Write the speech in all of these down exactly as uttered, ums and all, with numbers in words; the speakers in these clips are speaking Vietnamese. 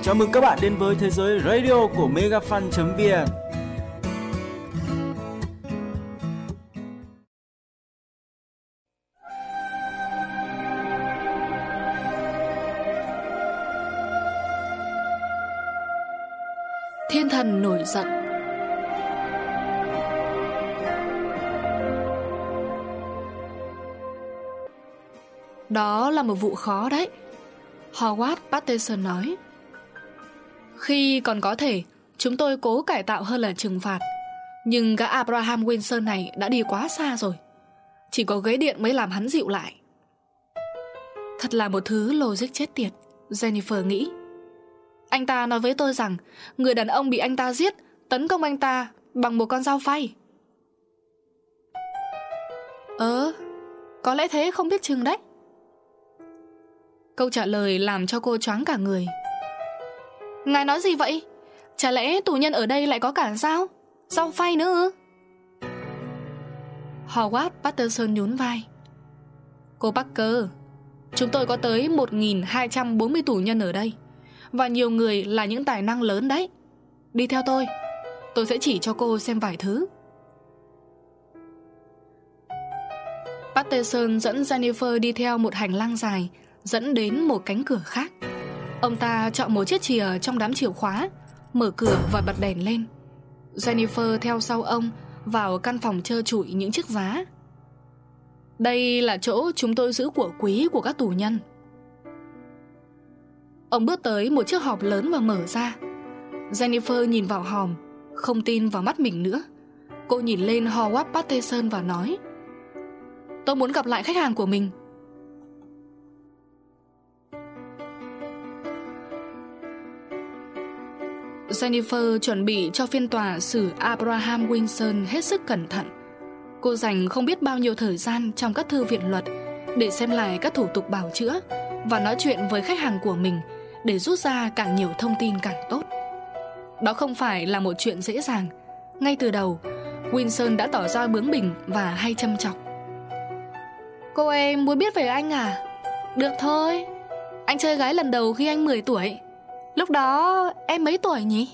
Chào mừng các bạn đến với thế giới radio của megafan chấm vn. Thiên thần nổi giận. Đó là một vụ khó đấy, Howard Patterson nói. Khi còn có thể, chúng tôi cố cải tạo hơn là trừng phạt. Nhưng gã Abraham Wilson này đã đi quá xa rồi. Chỉ có ghế điện mới làm hắn dịu lại. Thật là một thứ logic chết tiệt, Jennifer nghĩ. Anh ta nói với tôi rằng người đàn ông bị anh ta giết tấn công anh ta bằng một con dao phay. Ờ, có lẽ thế, không biết chừng đấy. Câu trả lời làm cho cô choáng cả người. Ngài nói gì vậy? Chả lẽ tù nhân ở đây lại có cả dao, dao phay nữa ư? Howard Patterson nhún vai. Cô Parker, chúng tôi có tới một nghìn hai trăm bốn mươi tù nhân ở đây, và nhiều người là những tài năng lớn đấy. Đi theo tôi, tôi sẽ chỉ cho cô xem vài thứ. Patterson dẫn Jennifer đi theo một hành lang dài dẫn đến một cánh cửa khác. Ông ta chọn một chiếc chìa trong đám chìa khóa, mở cửa và bật đèn lên. Jennifer theo sau ông vào căn phòng trơ trụi những chiếc giá. Đây là chỗ chúng tôi giữ của quý của các tù nhân. Ông bước tới một chiếc hòm lớn và mở ra. Jennifer nhìn vào hòm, không tin vào mắt mình nữa. Cô nhìn lên Howard Patterson và nói: Tôi muốn gặp lại khách hàng của mình. Jennifer chuẩn bị cho phiên tòa xử Abraham Wilson hết sức cẩn thận. Cô dành không biết bao nhiêu thời gian trong các thư viện luật để xem lại các thủ tục bào chữa và nói chuyện với khách hàng của mình để rút ra càng nhiều thông tin càng tốt. Đó không phải là một chuyện dễ dàng. Ngay từ đầu, Wilson đã tỏ ra bướng bỉnh và hay châm chọc. Cô em muốn biết về anh à? Được thôi. Anh chơi gái lần đầu khi anh mười tuổi. Lúc đó em mấy tuổi nhỉ?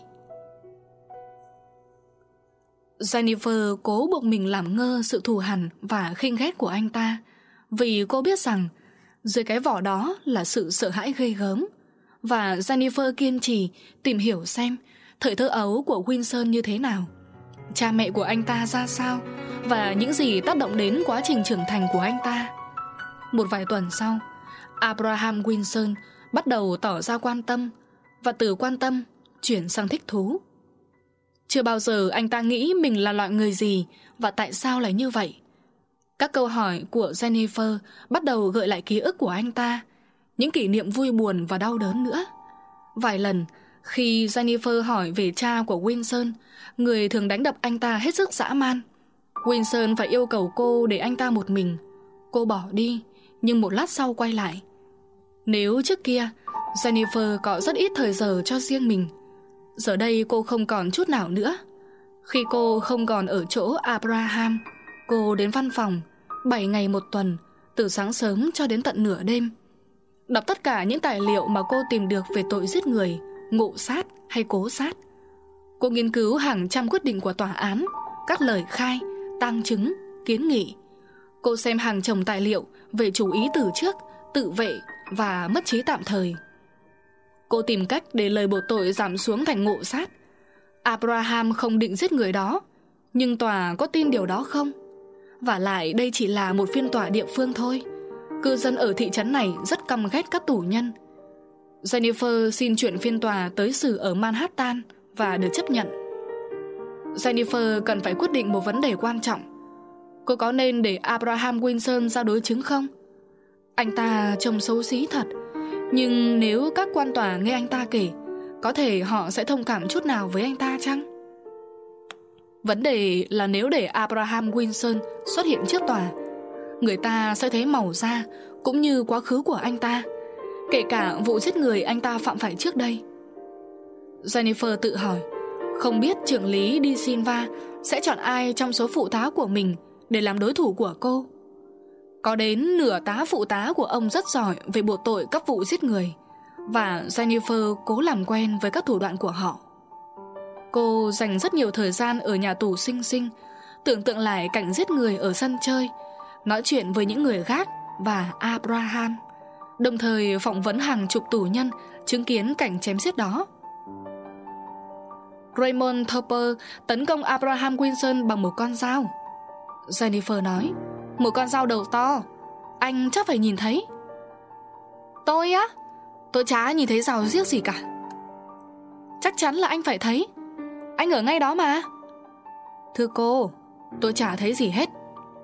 Jennifer cố buộc mình làm ngơ sự thù hằn và khinh ghét của anh ta, vì cô biết rằng dưới cái vỏ đó là sự sợ hãi ghê gớm. Và Jennifer kiên trì tìm hiểu xem thời thơ ấu của Wilson như thế nào, cha mẹ của anh ta ra sao, và những gì tác động đến quá trình trưởng thành của anh ta. Một vài tuần sau, Abraham Wilson bắt đầu tỏ ra quan tâm, và từ quan tâm chuyển sang thích thú. Chưa bao giờ anh ta nghĩ mình là loại người gì và tại sao lại như vậy. Các câu hỏi của Jennifer bắt đầu gợi lại ký ức của anh ta, những kỷ niệm vui buồn và đau đớn nữa. Vài lần, khi Jennifer hỏi về cha của Wilson, người thường đánh đập anh ta hết sức dã man, Wilson phải yêu cầu cô để anh ta một mình. Cô bỏ đi, nhưng một lát sau quay lại. Nếu trước kia Jennifer có rất ít thời giờ cho riêng mình, giờ đây cô không còn chút nào nữa. Khi cô không còn ở chỗ Abraham, cô đến văn phòng bảy ngày một tuần, từ sáng sớm cho đến tận nửa đêm, đọc tất cả những tài liệu mà cô tìm được về tội giết người, ngộ sát hay cố sát. Cô nghiên cứu hàng trăm quyết định của tòa án, các lời khai, tang chứng, kiến nghị. Cô xem hàng chồng tài liệu về chủ ý từ trước, tự vệ và mất trí tạm thời. Cô tìm cách để lời buộc tội giảm xuống thành ngộ sát. Abraham không định giết người đó, nhưng tòa có tin điều đó không? Vả lại đây chỉ là một phiên tòa địa phương thôi. Cư dân ở thị trấn này rất căm ghét các tù nhân. Jennifer xin chuyển phiên tòa tới xử ở Manhattan và được chấp nhận. Jennifer cần phải quyết định một vấn đề quan trọng. Cô có nên để Abraham Wilson ra đối chứng không? Anh ta trông xấu xí thật, nhưng nếu các quan tòa nghe anh ta kể, có thể họ sẽ thông cảm chút nào với anh ta chăng? Vấn đề là nếu để Abraham Wilson xuất hiện trước tòa, người ta sẽ thấy màu da cũng như quá khứ của anh ta, kể cả vụ giết người anh ta phạm phải trước đây. Jennifer tự hỏi, không biết trưởng lý De Silva sẽ chọn ai trong số phụ tá của mình để làm đối thủ của cô. Có đến nửa tá phụ tá của ông rất giỏi về buộc tội các vụ giết người, và Jennifer cố làm quen với các thủ đoạn của họ. Cô dành rất nhiều thời gian ở nhà tù Xinh Xinh, tưởng tượng lại cảnh giết người ở sân chơi, nói chuyện với những người gác và Abraham, đồng thời phỏng vấn hàng chục tù nhân chứng kiến cảnh chém giết đó. Raymond Tupper tấn công Abraham Wilson bằng một con dao, Jennifer nói. Một con dao đầu to, anh chắc phải nhìn thấy. Tôi á? Tôi chả nhìn thấy dao giết gì cả. Chắc chắn là anh phải thấy, anh ở ngay đó mà. Thưa cô, tôi chả thấy gì hết.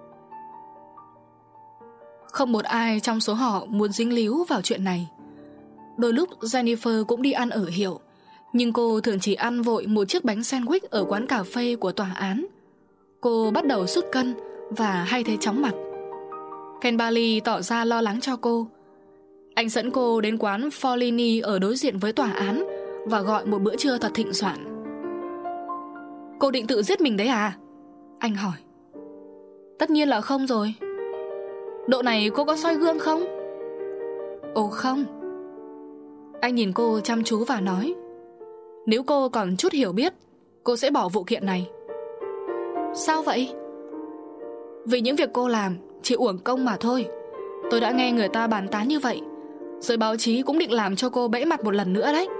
Không một ai trong số họ muốn dính líu vào chuyện này. Đôi lúc Jennifer cũng đi ăn ở hiệu, nhưng cô thường chỉ ăn vội một chiếc bánh sandwich ở quán cà phê của tòa án. Cô bắt đầu sút cân và hay thấy chóng mặt. Ken Bailey tỏ ra lo lắng cho cô. Anh dẫn cô đến quán Follini ở đối diện với tòa án và gọi một bữa trưa thật thịnh soạn. Cô định tự giết mình đấy à? Anh hỏi. Tất nhiên là không rồi. Độ này cô có soi gương không? Ồ không. Anh nhìn cô chăm chú và nói, nếu cô còn chút hiểu biết, cô sẽ bỏ vụ kiện này. Sao vậy? Vì những việc cô làm chỉ uổng công mà thôi. Tôi đã nghe người ta bàn tán như vậy. Giới báo chí cũng định làm cho cô bẽ mặt một lần nữa đấy.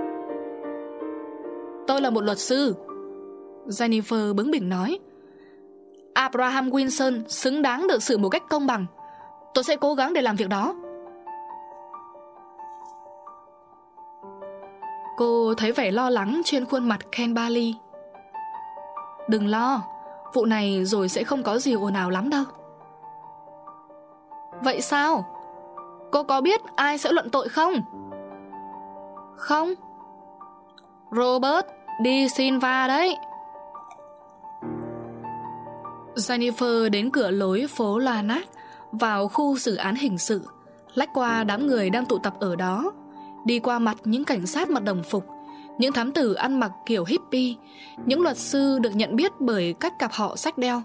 Tôi là một luật sư, Jennifer bướng bỉnh nói. Abraham Wilson xứng đáng được xử một cách công bằng. Tôi sẽ cố gắng để làm việc đó. Cô thấy vẻ lo lắng trên khuôn mặt Ken Bailey. Đừng lo, vụ này rồi sẽ không có gì ồn ào lắm đâu. Vậy sao? Cô có biết ai sẽ luận tội không? Không. Robert De Silva đấy. Jennifer đến cửa lối phố Lanark, vào khu xử án hình sự, lách qua đám người đang tụ tập ở đó, đi qua mặt những cảnh sát mặc đồng phục, những thám tử ăn mặc kiểu hippie, những luật sư được nhận biết bởi cách cặp họ xách đeo.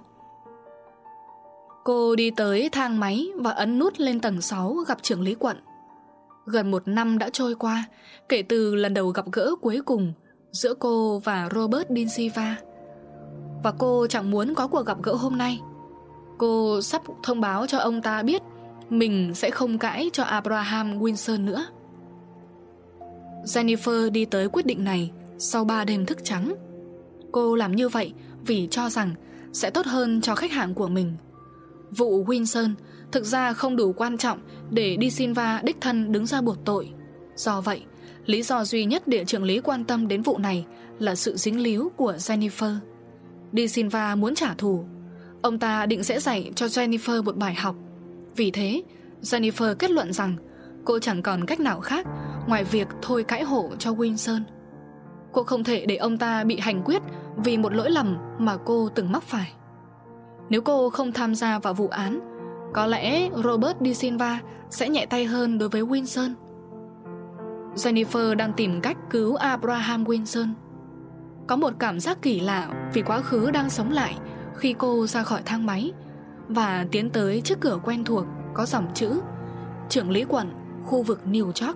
Cô đi tới thang máy và ấn nút lên tầng sáu gặp trưởng lý quận. Gần một năm đã trôi qua kể từ lần đầu gặp gỡ cuối cùng giữa cô và Robert De Silva, và cô chẳng muốn có cuộc gặp gỡ hôm nay. Cô sắp thông báo cho ông ta biết mình sẽ không cãi cho Abraham Wilson nữa. Jennifer đi tới quyết định này sau ba đêm thức trắng. Cô làm như vậy vì cho rằng sẽ tốt hơn cho khách hàng của mình. Vụ Wilson thực ra không đủ quan trọng để De Silva đích thân đứng ra buộc tội. Do vậy, lý do duy nhất để trưởng lý quan tâm đến vụ này là sự dính líu của Jennifer. De Silva muốn trả thù. Ông ta định sẽ dạy cho Jennifer một bài học. Vì thế, Jennifer kết luận rằng cô chẳng còn cách nào khác ngoài việc thôi cãi hộ cho Wilson. Cô không thể để ông ta bị hành quyết vì một lỗi lầm mà cô từng mắc phải. Nếu cô không tham gia vào vụ án, có lẽ Robert De Silva sẽ nhẹ tay hơn đối với Wilson. Jennifer đang tìm cách cứu Abraham Wilson. Có một cảm giác kỳ lạ vì quá khứ đang sống lại khi cô ra khỏi thang máy và tiến tới chiếc cửa quen thuộc có dòng chữ trưởng lý quận, khu vực New York.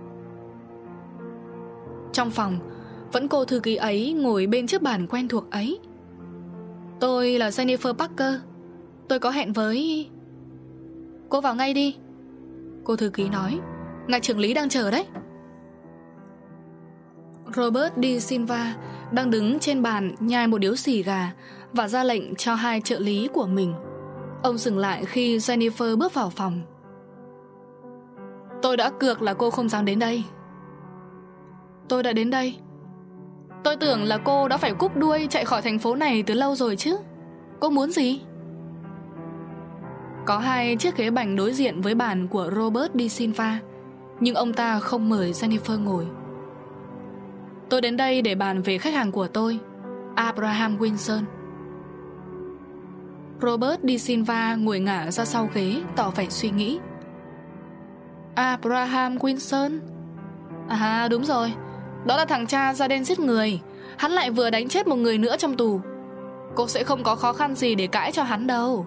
Trong phòng, vẫn cô thư ký ấy ngồi bên chiếc bàn quen thuộc ấy. Tôi là Jennifer Parker. Tôi có hẹn với... Cô vào ngay đi, cô thư ký nói. Ngài trưởng lý đang chờ đấy. Robert De Silva đang đứng trên bàn nhai một điếu xì gà và ra lệnh cho hai trợ lý của mình. Ông dừng lại khi Jennifer bước vào phòng. Tôi đã cược là cô không dám đến đây. Tôi đã đến đây. Tôi tưởng là cô đã phải cúp đuôi chạy khỏi thành phố này từ lâu rồi chứ. Cô muốn gì? Có hai chiếc ghế bành đối diện với bàn của Robert De Silva, nhưng ông ta không mời Jennifer ngồi. Tôi đến đây để bàn về khách hàng của tôi, Abraham Wilson. Robert De Silva ngồi ngả ra sau ghế, tỏ vẻ suy nghĩ. Abraham Wilson? À đúng rồi, đó là thằng cha da đen giết người. Hắn lại vừa đánh chết một người nữa trong tù. Cô sẽ không có khó khăn gì để cãi cho hắn đâu.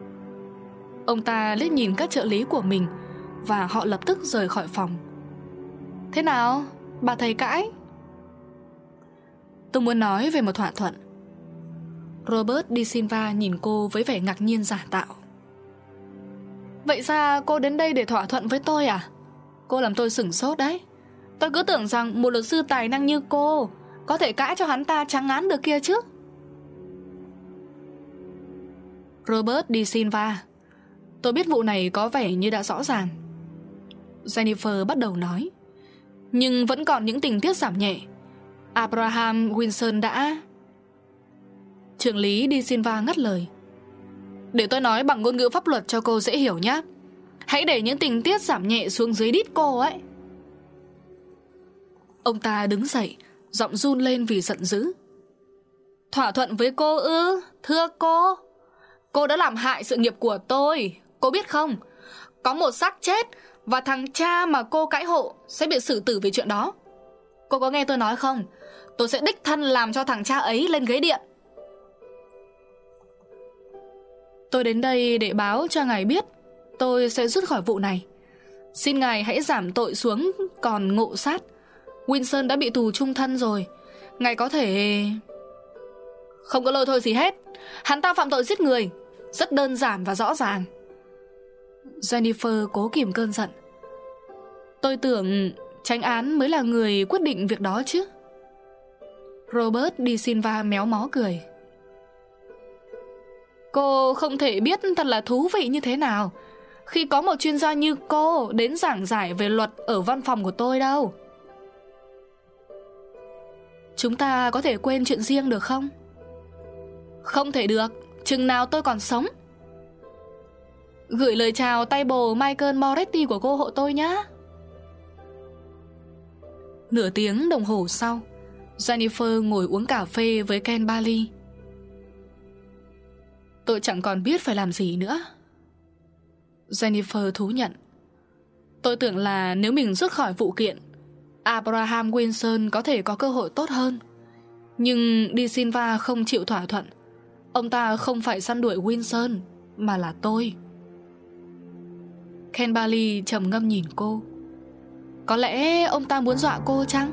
Ông ta liếc nhìn các trợ lý của mình và họ lập tức rời khỏi phòng. Thế nào, bà thầy cãi? Tôi muốn nói về một thỏa thuận. Robert De Silva nhìn cô với vẻ ngạc nhiên giả tạo. Vậy ra cô đến đây để thỏa thuận với tôi à? Cô làm tôi sửng sốt đấy. Tôi cứ tưởng rằng một luật sư tài năng như cô có thể cãi cho hắn ta trắng án được kia chứ. Robert De Silva, tôi biết vụ này có vẻ như đã rõ ràng, Jennifer bắt đầu nói. Nhưng vẫn còn những tình tiết giảm nhẹ. Abraham Wilson đã... Trưởng lý De Silva ngắt lời. Để tôi nói bằng ngôn ngữ pháp luật cho cô dễ hiểu nhé. Hãy để những tình tiết giảm nhẹ xuống dưới đít cô ấy. Ông ta đứng dậy, giọng run lên vì giận dữ. Thỏa thuận với cô ư? Thưa cô, cô đã làm hại sự nghiệp của tôi. Cô biết không? Có một xác chết và thằng cha mà cô cãi hộ sẽ bị xử tử vì chuyện đó. Cô có nghe tôi nói không? Tôi sẽ đích thân làm cho thằng cha ấy lên ghế điện. Tôi đến đây để báo cho ngài biết tôi sẽ rút khỏi vụ này. Xin ngài hãy giảm tội xuống còn ngộ sát. Wilson đã bị tù chung thân rồi. Ngài có thể... Không có lôi thôi gì hết. Hắn ta phạm tội giết người. Rất đơn giản và rõ ràng. Jennifer cố kìm cơn giận. Tôi tưởng chánh án mới là người quyết định việc đó chứ. Robert De Silva méo mó cười. Cô không thể biết thật là thú vị như thế nào khi có một chuyên gia như cô đến giảng giải về luật ở văn phòng của tôi đâu. Chúng ta có thể quên chuyện riêng được không? Không thể được, chừng nào tôi còn sống. Gửi lời chào tay bồ Michael Moretti của cô hộ tôi nhé. Nửa tiếng đồng hồ sau, Jennifer ngồi uống cà phê với Ken Bailey. Tôi chẳng còn biết phải làm gì nữa, Jennifer thú nhận. Tôi tưởng là nếu mình rút khỏi vụ kiện, Abraham Wilson có thể có cơ hội tốt hơn. Nhưng De Silva không chịu thỏa thuận. Ông ta không phải săn đuổi Wilson, mà là tôi. Ken Bailey trầm ngâm nhìn cô. Có lẽ ông ta muốn dọa cô chăng?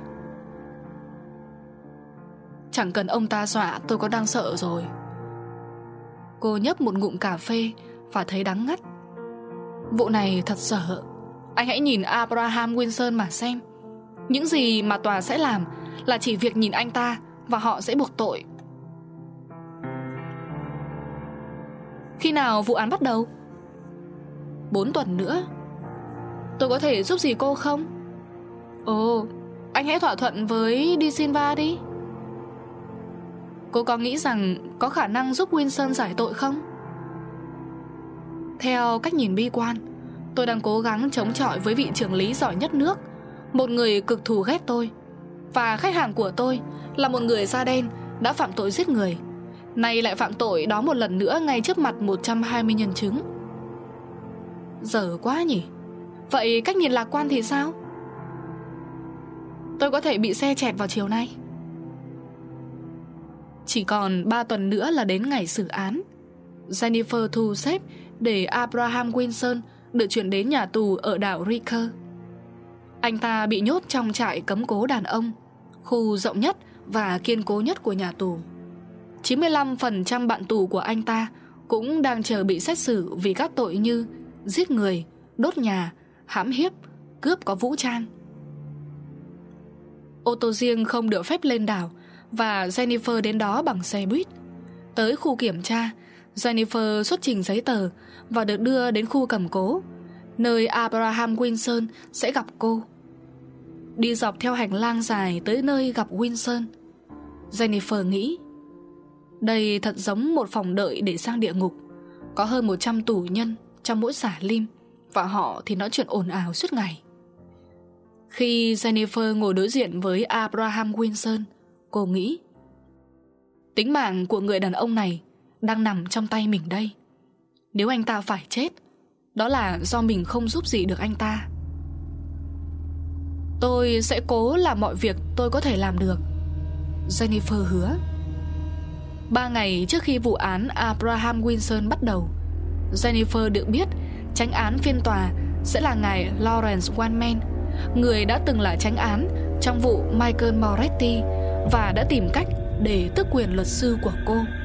Chẳng cần ông ta dọa, tôi có đang sợ rồi. Cô nhấp một ngụm cà phê và thấy đắng ngắt. Vụ này thật dở. Anh hãy nhìn Abraham Wilson mà xem. Những gì mà tòa sẽ làm là chỉ việc nhìn anh ta và họ sẽ buộc tội. Khi nào vụ án bắt đầu? Bốn tuần nữa. Tôi có thể giúp gì cô không? Ồ, anh hãy thỏa thuận với De Silva đi. Cô có nghĩ rằng có khả năng giúp Wilson giải tội không? Theo cách nhìn bi quan, tôi đang cố gắng chống chọi với vị trưởng lý giỏi nhất nước, một người cực thù ghét tôi. Và khách hàng của tôi là một người da đen đã phạm tội giết người, nay lại phạm tội đó một lần nữa ngay trước mặt một trăm hai mươi nhân chứng. Dở quá nhỉ. Vậy cách nhìn lạc quan thì sao? Tôi có thể bị xe chẹt vào chiều nay. Chỉ còn ba tuần nữa là đến ngày xử án. Jennifer thu xếp để Abraham Wilson được chuyển đến nhà tù ở đảo Riker. Anh ta bị nhốt trong trại cấm cố đàn ông, khu rộng nhất và kiên cố nhất của nhà tù. chín mươi lăm phần trăm bạn tù của anh ta cũng đang chờ bị xét xử vì các tội như giết người, đốt nhà, hãm hiếp, cướp có vũ trang. Ô tô riêng không được phép lên đảo và Jennifer đến đó bằng xe buýt. Tới khu kiểm tra, Jennifer xuất trình giấy tờ và được đưa đến khu cầm cố, nơi Abraham Wilson sẽ gặp cô. Đi dọc theo hành lang dài tới nơi gặp Wilson, Jennifer nghĩ, đây thật giống một phòng đợi để sang địa ngục. Có hơn một trăm tù nhân trong mỗi xả lim, và họ thì nói chuyện ồn ào suốt ngày. Khi Jennifer ngồi đối diện với Abraham Wilson, cô nghĩ, tính mạng của người đàn ông này đang nằm trong tay mình đây. Nếu anh ta phải chết, đó là do mình không giúp gì được anh ta. Tôi sẽ cố làm mọi việc tôi có thể làm được, Jennifer hứa. Ba ngày trước khi vụ án Abraham Wilson bắt đầu, Jennifer được biết chánh án phiên tòa sẽ là ngài Lawrence Weinman, người đã từng là chánh án trong vụ Michael Moretti và đã tìm cách để tước quyền luật sư của cô.